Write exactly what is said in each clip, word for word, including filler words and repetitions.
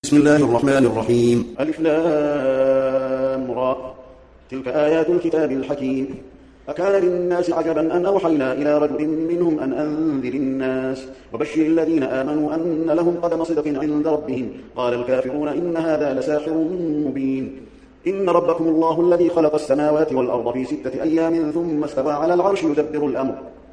بسم الله الرحمن الرحيم. ألف لام را. تلك آيات الكتاب الحكيم. أكان للناس عجبا أن أوحينا إلى رجل منهم أن أنذر الناس وبشر الذين آمنوا أن لهم قدم صدق عند ربهم. قال الكافرون إن هذا لساحر مبين. إن ربكم الله الذي خلق السماوات والأرض في ستة أيام ثم استوى على العرش يدبر الأمر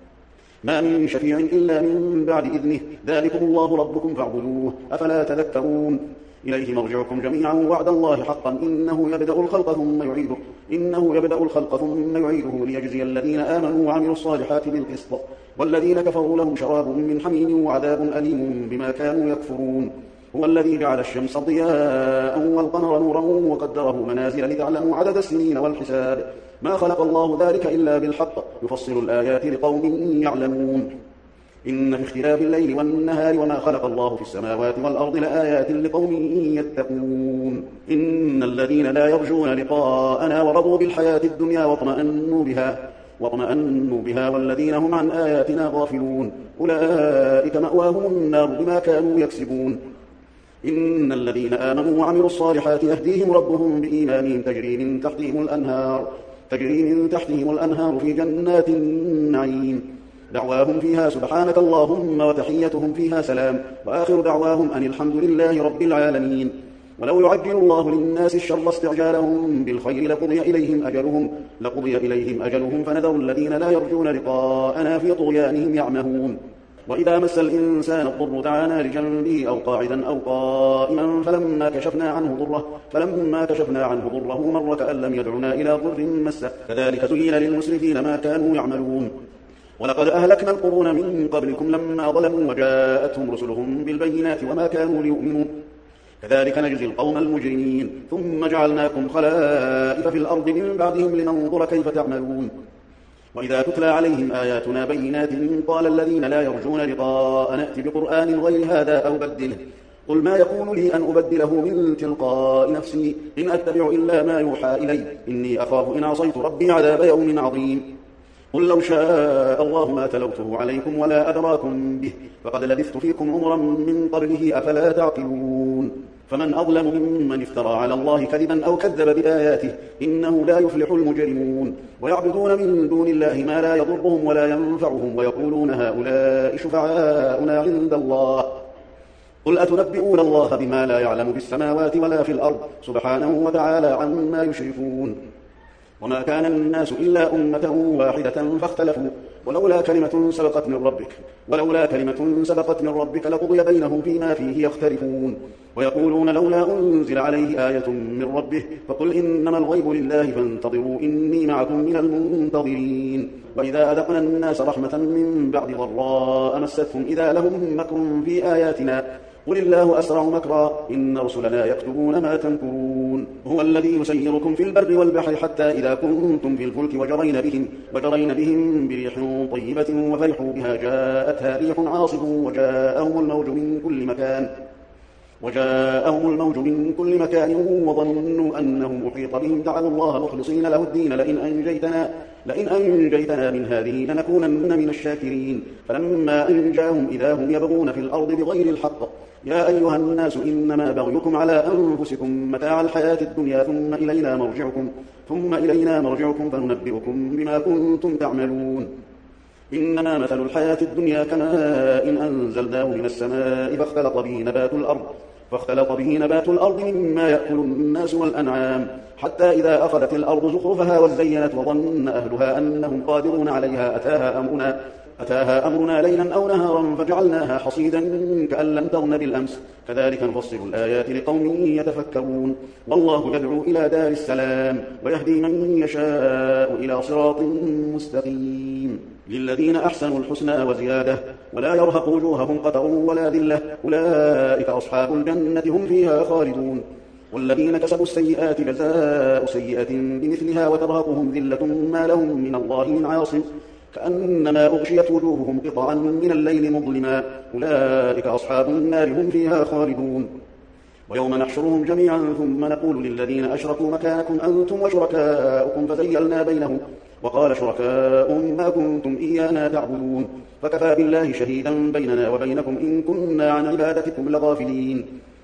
ما من شفيع إلا من بعد إذنه ذلكم الله ربكم فاعبدوه أفلا تذكرون. إليه مرجعكم جميعا وعد الله حقا إنه يبدأ الخلق ثم يعيده إنه يبدأ الخلق ثم يعيده ليجزي الذين آمنوا وعملوا الصالحات بالقسط والذين كفروا لهم شراب من حميم وعذاب أليم بما كانوا يكفرون. هو الذي جعل الشمس ضياء والقمر نورا وقدره منازل لتعلموا عدد السنين والحساب ما خلق الله ذلك إلا بالحق يفصل الآيات لقوم يعلمون. إن في اختلاف الليل والنهار وما خلق الله في السماوات والأرض لآيات لقوم يتقون. إن الذين لا يرجون لقاءنا ورضوا بالحياة الدنيا واطمأنوا بها واطمأنوا بها والذين هم عن آياتنا غافلون أولئك مأواهم النار بما كانوا يكسبون. إن الذين آمنوا وعملوا الصالحات يهديهم ربهم بإيمانهم تجري من تحتهم الأنهار تجري من تحتهم الأنهار في جنات النعيم دعواهم فيها سبحانك اللهم وتحيتهم فيها سلام وآخر دعواهم أن الحمد لله رب العالمين. ولو يعجل الله للناس الشر استعجالهم بالخير لقضي إليهم أجلهم لقضي إليهم أجلهم فنذر الذين لا يرجون لقاءنا في طغيانهم يعمهون. وإذا مس الإنسان الضر دعانا لجنبه أو قاعدا أو قائما فلما كشفنا عنه ضره فلما كشفنا عنه ضره مر كأن لم يدعنا إلى ضر مسه كذلك زين للمسرفين ما كانوا يعملون. ولقد أهلكنا القرون من قبلكم لما ظلموا وجاءتهم رسلهم بالبينات وما كانوا ليؤمنوا كذلك نجزي القوم المجرمين. ثم جعلناكم خلائف في الأرض من بعدهم لننظر كيف تعملون. وإذا تتلى عليهم آياتنا بينات قال الذين لا يرجون لقاء نأتي بقرآن غير هذا أو بدله قل ما يكون لي أن أبدله من تلقاء نفسي إن أتبع إلا ما يوحى إلي إني أخاف إن عصيت ربي عذاب يوم عظيم. قل لو شاء الله ما تلوته عليكم ولا أدراكم به فقد لبثت فيكم عمرا من قبله أفلا تعقلون. فمن أظلم ممن افترى على الله كذبا أو كذب بآياته إنه لا يفلح المجرمون. ويعبدون من دون الله ما لا يضرهم ولا ينفعهم ويقولون هؤلاء شفعاؤنا عند الله قل أتنبئون الله بما لا يعلم بالسماوات ولا في الأرض سبحانه وتعالى عما يشركون. وما كان الناس إلا أمة واحدة فاختلفوا ولولا كلمة سبقت من ربك ولولا كلمة سبقت من ربك لقضي بينهم فيما فيه يختلفون. ويقولون لولا أنزل عليه آية من ربه فقل إنما الغيب لله فانتظروا إني معكم من المنتظرين. وإذا أذقنا الناس رحمة من بعد ضراء مستهم إذا لهم مكر في آياتنا قل الله أسرع مكرا إن رسلنا يكتبون ما تمكرون. هو الذي يسيركم في البر والبحر حتى إذا كنتم في الفلك وجرين بهم, وجرين بهم بريح طيبة وفرحوا بها جاءتها ريح عاصف وجاءهم الموج من كل مكان وجاءهم الموج من كل مكان وظنوا أنهم أحيط بهم دعوا الله مخلصين له الدين لئن أنجيتنا, لئن أنجيتنا من هذه لنكونن من الشاكرين. فلما أنجاهم إذا هم يبغون في الأرض بغير الحق يا أيها الناس إنما بغيكم على أنفسكم متاع الحياة الدنيا ثم إلينا مرجعكم, ثم إلينا مرجعكم فننبئكم بما كنتم تعملون. إنما مثل الحياة الدنيا كماء إن أنزلناه من السماء فاختلط به نبات الأرض فاختلط به نبات الأرض مما يأكل الناس والأنعام حتى إذا أخذت الأرض زخرفها وزينت وظن أهلها أنهم قادرون عليها أتاها أمرنا أتاها أمرنا ليلا أو نهارا فجعلناها حصيدا كأن لم تغن بالأمس كذلك نفصل الآيات لقوم يتفكرون. والله يدعو إلى دار السلام ويهدي من يشاء إلى صراط مستقيم. للذين أحسنوا الحسنى وزيادة ولا يرهق وجوههم قتر ولا ذلة أولئك أصحاب الجنة هم فيها خالدون. والذين كسبوا السيئات جزاء سيئة بمثلها وترهقهم ذلة ما لهم من الله من عاصم كأنما أغشيت وجوههم قطعا من الليل مظلما أولئك أصحاب النار هم فيها خالدون. ويوم نحشرهم جميعا ثم نقول للذين أشركوا مكانكم أنتم وشركاؤكم فزيلنا بينهم وقال شركاؤهم ما كنتم إيانا تعبدون فكفى بالله شهيدا بيننا وبينكم إن كنا عن عبادتكم لغافلين.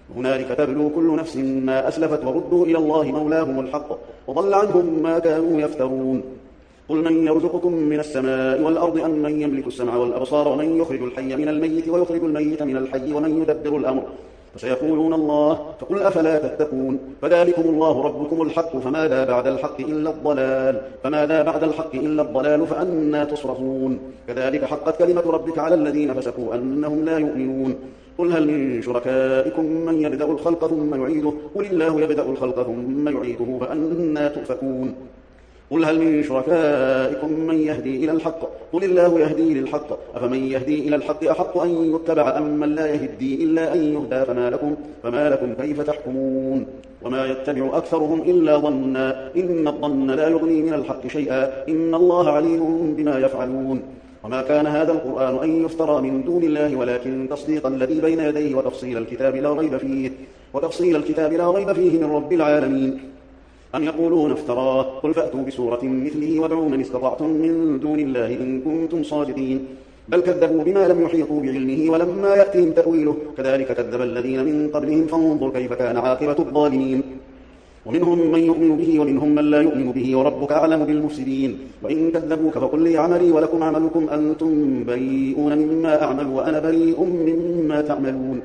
هنالك تبلو كل نفس ما أسلفت وردوا إلى الله مولاهم الحق وضل عنهم ما كانوا يفترون قل من يرزقكم من السماء والأرض أم من يملك السمع والأبصار ومن يخرج الحي من الميت ويخرج الميت من الحي ومن يدبر الأمر فسيقولون الله فقل أفلا تتقون فذلكم الله ربكم الحق فماذا بعد الحق إلا الضلال فماذا بعد الحق إلا الضلال فأنى تصرفون كذلك حقت كلمة ربك على الذين فسقوا أنهم لا يؤمنون قل هل من شركائكم من يبدأ الخلق ثم يعيده قل الله يبدأ الخلق ثم يعيده فأنى تؤفكون قل هل من شركائكم من يهدي إلى الحق قل الله يهدي للحق أفمن يهدي إلى الحق أحق أن يتبع أم من لا يهدي إلا أن يهدى فما لكم, فما لكم كيف تحكمون وما يتبع أكثرهم إلا ظنا إن الظن لا يغني من الحق شيئا إن الله عليم بما يفعلون وما كان هذا القرآن أن يفترى من دون الله ولكن تصديق الذي بين يديه وتفصيل الكتاب لا ريب فيه وتفصيل الكتاب لا ريب فيه من رب العالمين أم يقولون افتراه قل فأتوا بسورة مثله وادعوا من استطعتم من دون الله إن كنتم صادقين بل كذبوا بما لم يحيطوا بعلمه ولما يأتهم تأويله كذلك كذب الذين من قبلهم فانظر كيف كان عاقبة الظالمين ومنهم من يؤمن به ومنهم من لا يؤمن به وربك أعلم بالمفسدين وإن كذبوك فقل لي عملي ولكم عملكم أنتم بريئون مما أعمل وأنا بريء مما تعملون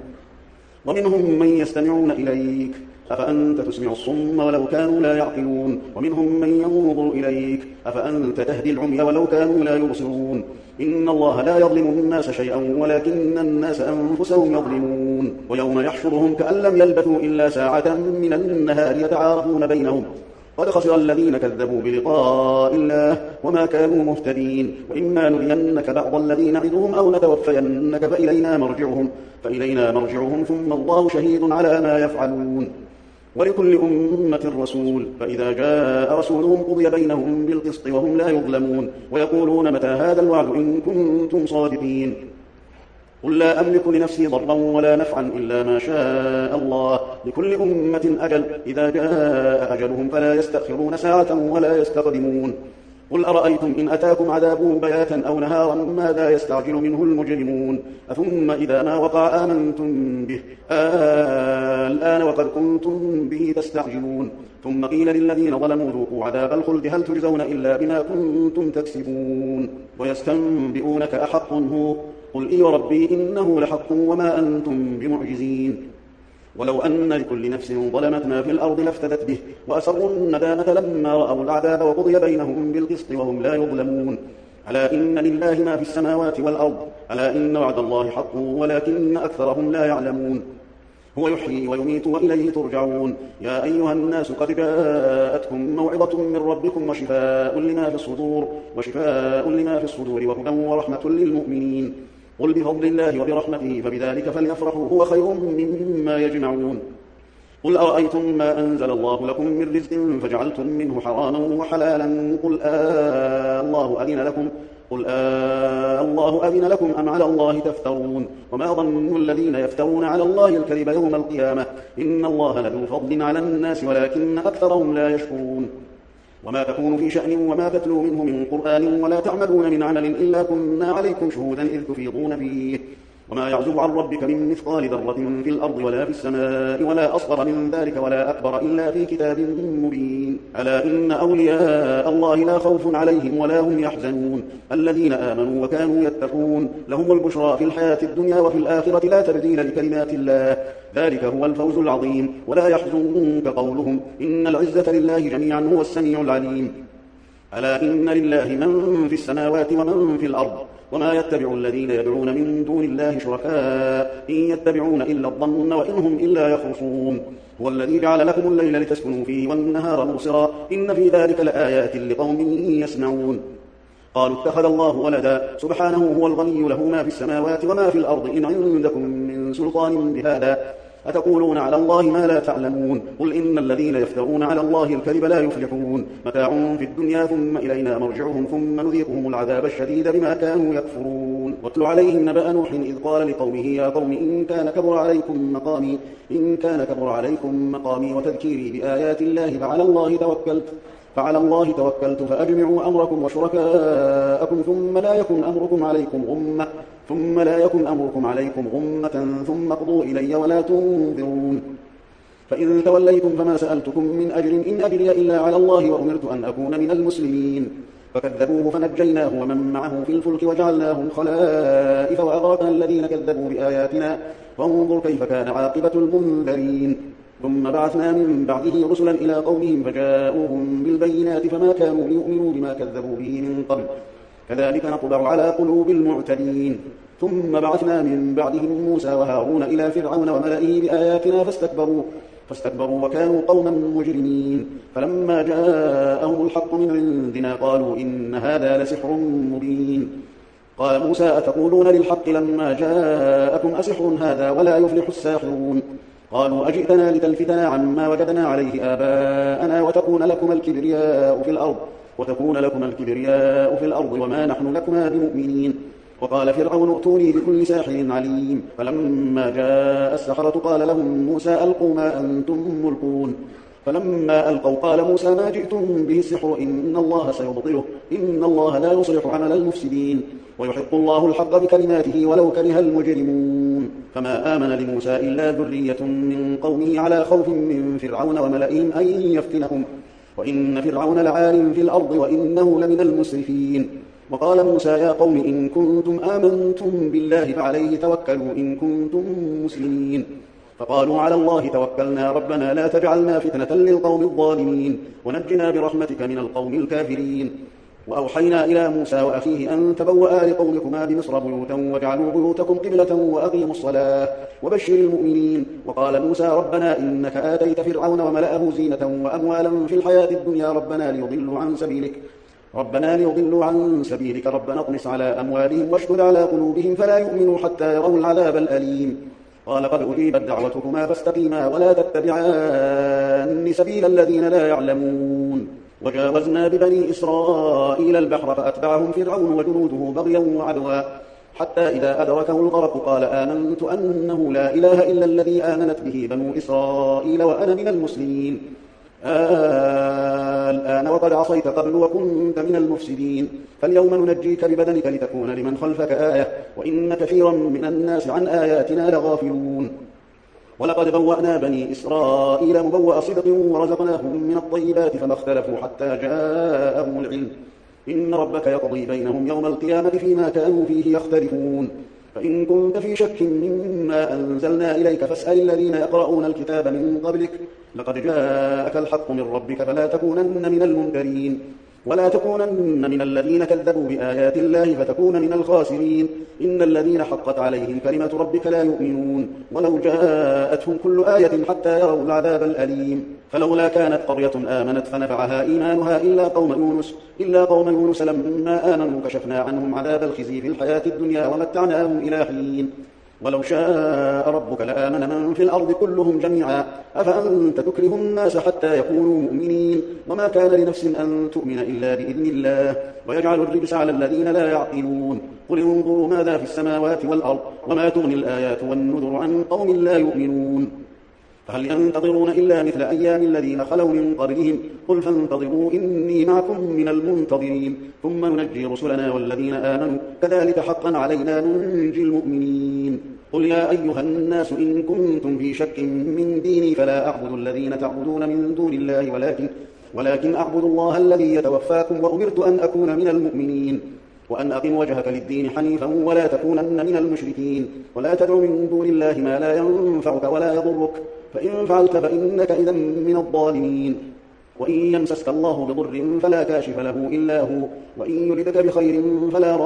ومنهم من يستمعون إليك أفأنت تسمع الصم ولو كانوا لا يعقلون ومنهم من ينظر إليك أفأنت تهدي العمي ولو كانوا لا يبصرون إن الله لا يظلم الناس شيئا ولكن الناس أنفسهم يظلمون ويوم يحشرهم كأن لم يلبثوا إلا ساعة من النهار يتعارفون بينهم قد خسر الذين كذبوا بلقاء الله وما كانوا مهتدين وإما نرينك بعض الذين نعدهم أو نتوفينك فإلينا مرجعهم, فإلينا مرجعهم ثم الله شهيد على ما يفعلون ولكل أمة رسول فإذا جاء رسولهم قضي بينهم بالقسط وهم لا يظلمون ويقولون متى هذا الوعد إن كنتم صادقين قل لا أملك لنفسي ضرا ولا نفعا إلا ما شاء الله لكل أمة أجل إذا جاء أجلهم فلا يستأخرون ساعة ولا يستقدمون قل أرأيتم إن أتاكم عذابه بياتا أو نهارا ماذا يستعجل منه المجرمون أثم إذا ما وقع آمنتم به الآن وقد كنتم به تستعجلون ثم قيل للذين ظلموا ذوقوا عذاب الخلد هل تجزون إلا بما كنتم تكسبون ويستنبئونك أحق هو قل إي ربي إنه لحق وما أنتم بمعجزين ولو أن لكل نفس ظلمت ما في الأرض لافتدت به وأسروا الندامة لما رأوا العذاب وقضي بينهم بالقسط وهم لا يظلمون ألا إن لله ما في السماوات والأرض ألا إن وعد الله حق ولكن أكثرهم لا يعلمون هو يحيي ويميت وإليه ترجعون يا أيها الناس قد جاءتكم موعظة من ربكم وشفاء لما في الصدور وشفاء لما في الصدور وهدى ورحمة للمؤمنين قل بفضل الله وبرحمته فبذلك فليفرحوا هو خير مما يجمعون قل أرأيتم ما أنزل الله لكم من رزق فجعلتم منه حراما وحلالا قل آه الله أذن لكم قل آه الله أذن لكم أم على الله تفترون وما ظن الذين يفترون على الله الكذب يوم القيامة إن الله لذو فضل على الناس ولكن أكثرهم لا يشكرون وما تكون في شأن وما تتلو منه من قرآن ولا تعملون من عمل إلا كنا عليكم شهودا إذ تفيضون فيه وما يعزب عن ربك من مثقال ذرة في الأرض ولا في السماء ولا أصغر من ذلك ولا أكبر إلا في كتاب مبين ألا إن أولياء الله لا خوف عليهم ولا هم يحزنون الذين آمنوا وكانوا يتقون لهم البشرى في الحياة الدنيا وفي الآخرة لا تبديل لكلمات الله ذلك هو الفوز العظيم ولا يحزنك قولهم إن العزة لله جميعا هو السميع العليم ألا إن لله من في السماوات ومن في الأرض وما يتبع الذين يدعون من دون الله شركاء إن يتبعون إلا الظن وإن هم إلا يخرصون هو الذي جعل لكم الليل لتسكنوا فيه والنهار مبصرا إن في ذلك لآيات لقوم يسمعون قالوا اتخذ الله ولدا سبحانه هو الغني له ما في السماوات وما في الأرض إن عندكم من سلطان بهذا أتقولون على الله ما لا تعلمون قل إن الذين يفترون على الله الكذب لا يفلحون متاع في الدنيا ثم إلينا مرجعهم ثم نذيقهم العذاب الشديد بما كانوا يكفرون واتل عليهم نبأ نوح إذ قال لقومه يا قوم إن كان كبر عليكم مقامي إن كان كبر عليكم مقامي وتذكيري بآيات الله فعلى الله توكلت فعلى الله توكلت فأجمعوا أمركم وشركاءكم ثم لا يكن أمركم عليكم غمة ثم لا يكن أمركم عليكم غمة ثم اقضوا إلي ولا تنظرون فإن توليتم فما سألتكم من أجر إن أجري إلا على الله وأمرت أن أكون من المسلمين فكذبوه فنجيناه ومن معه في الفلك وجعلناهم خلائف وأغرقنا الذين كذبوا بآياتنا فانظر كيف كان عاقبة المنذرين ثم بعثنا من بعده رسلا إلى قومهم فجاءوهم بالبينات فما كانوا ليؤمنوا بما كذبوا به من قبل كذلك نطبع على قلوب المعتدين ثم بعثنا من بعدهم موسى وهارون إلى فرعون وملئه بآياتنا فاستكبروا فاستكبروا وكانوا قوما مجرمين فلما جاءهم الحق من عندنا قالوا إن هذا لسحر مبين قال موسى أتقولون للحق لما جاءكم أسحر هذا ولا يفلح الساحرون قالوا أجئتنا لتلفتنا عما وجدنا عليه آباءنا وتكون لكم الكبرياء في الأرض وتكون لكم الكبرياء في الأرض وما نحن لكما بمؤمنين وقال فرعون ائتوني بكل ساحر عليم فلما جاء السحرة قال لهم موسى ألقوا ما أنتم ملقون فلما ألقوا قال موسى ما جئتم به السحر إن الله سيبطله إن الله لا يصلح عمل المفسدين ويحق الله الحق بكلماته ولو كره المجرمون فما آمن لموسى إلا ذرية من قومه على خوف من فرعون وملئهم أن يفتنهم وإن فرعون لعال في الأرض وإنه لمن المسرفين وقال موسى يا قوم إن كنتم آمنتم بالله فعليه توكلوا إن كنتم مسلمين فقالوا على الله توكلنا ربنا لا تجعلنا فتنة للقوم الظالمين ونجنا برحمتك من القوم الكافرين وأوحينا إلى موسى وأخيه أن تبوأ لقومكما بمصر بيوتا واجعلوا بيوتكم قبلة وأقيموا الصلاة وبشر المؤمنين وقال موسى ربنا إنك آتيت فرعون وملأه زينة وأموالا في الحياة الدنيا ربنا ليضلوا عن سبيلك ربنا ليضلوا عن سبيلك ربنا اطمس على أموالهم واشدد على قلوبهم فلا يؤمنوا حتى يروا العذاب الأليم قال قد أجيبت دعوتكما فاستقيما ولا تتبعان سبيل الذين لا يعلمون وجاوزنا ببني إسرائيل البحر فأتبعهم فرعون وجنوده بغيا وعدوا حتى إذا أدركه الغرق قال آمنت أنه لا إله إلا الذي آمنت به بنو إسرائيل وأنا من المسلمين آه الآن وقد عصيت قبل وكنت من المفسدين فاليوم ننجيك ببدنك لتكون لمن خلفك آية وإن كثيرا من الناس عن آياتنا لغافلون ولقد بوأنا بني إسرائيل مبوأ صدق ورزقناهم من الطيبات فما اختلفوا حتى جاءهم العلم إن ربك يقضي بينهم يوم القيامة فيما كانوا فيه يختلفون فإن كنت في شك مما أنزلنا إليك فاسأل الذين يقرؤون الكتاب من قبلك لقد جاءك الحق من ربك فلا تكونن من الممترين ولا تكونن من الذين كذبوا بآيات الله فتكون من الخاسرين إن الذين حقت عليهم كلمة ربك لا يؤمنون ولو جاءتهم كل آية حتى يروا العذاب الأليم فلولا كانت قرية آمنت فنفعها إيمانها إلا قوم يونس إلا قوم يونس لما آمنوا كشفنا عنهم عذاب الخزي في الحياة الدنيا ومتعناهم إلى حين ولو شاء ربك لآمن من في الأرض كلهم جميعا أفأنت تكره الناس حتى يكونوا مؤمنين وما كان لنفس أن تؤمن إلا بإذن الله ويجعل الرجس على الذين لا يعقلون قل انظروا ماذا في السماوات والأرض وما تغني الآيات والنذر عن قوم لا يؤمنون فهل ينتظرون إلا مثل أيام الذين خلوا من قبلهم قل فانتظروا إني معكم من المنتظرين ثم ننجي رسلنا والذين آمنوا كذلك حقا علينا ننجي المؤمنين قل يا أيها الناس إن كنتم في شك من ديني فلا أعبد الذين تعبدون من دون الله ولكن, ولكن أعبد الله الذي يتوفاكم وأمرت أن أكون من المؤمنين وأن أقم وجهك للدين حنيفا ولا تكونن من المشركين ولا تدع من دون الله ما لا ينفعك ولا يضرك فإن فعلت فإنك إذا من الظالمين وإن يمسسك الله بضر فلا كاشف له إلا هو وإن يردك بخير فلا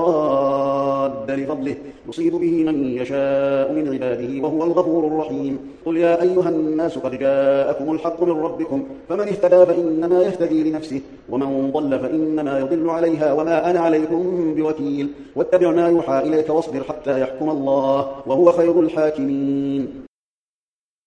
راد لفضله يصيب به من يشاء من عباده وهو الغفور الرحيم قل يا أيها الناس قد جاءكم الحق من ربكم فمن اهتدى فإنما يهتدي لنفسه ومن ضل فإنما يضل عليها وما أنا عليكم بوكيل واتبع ما يوحى إليك واصبر حتى يحكم الله وهو خير الحاكمين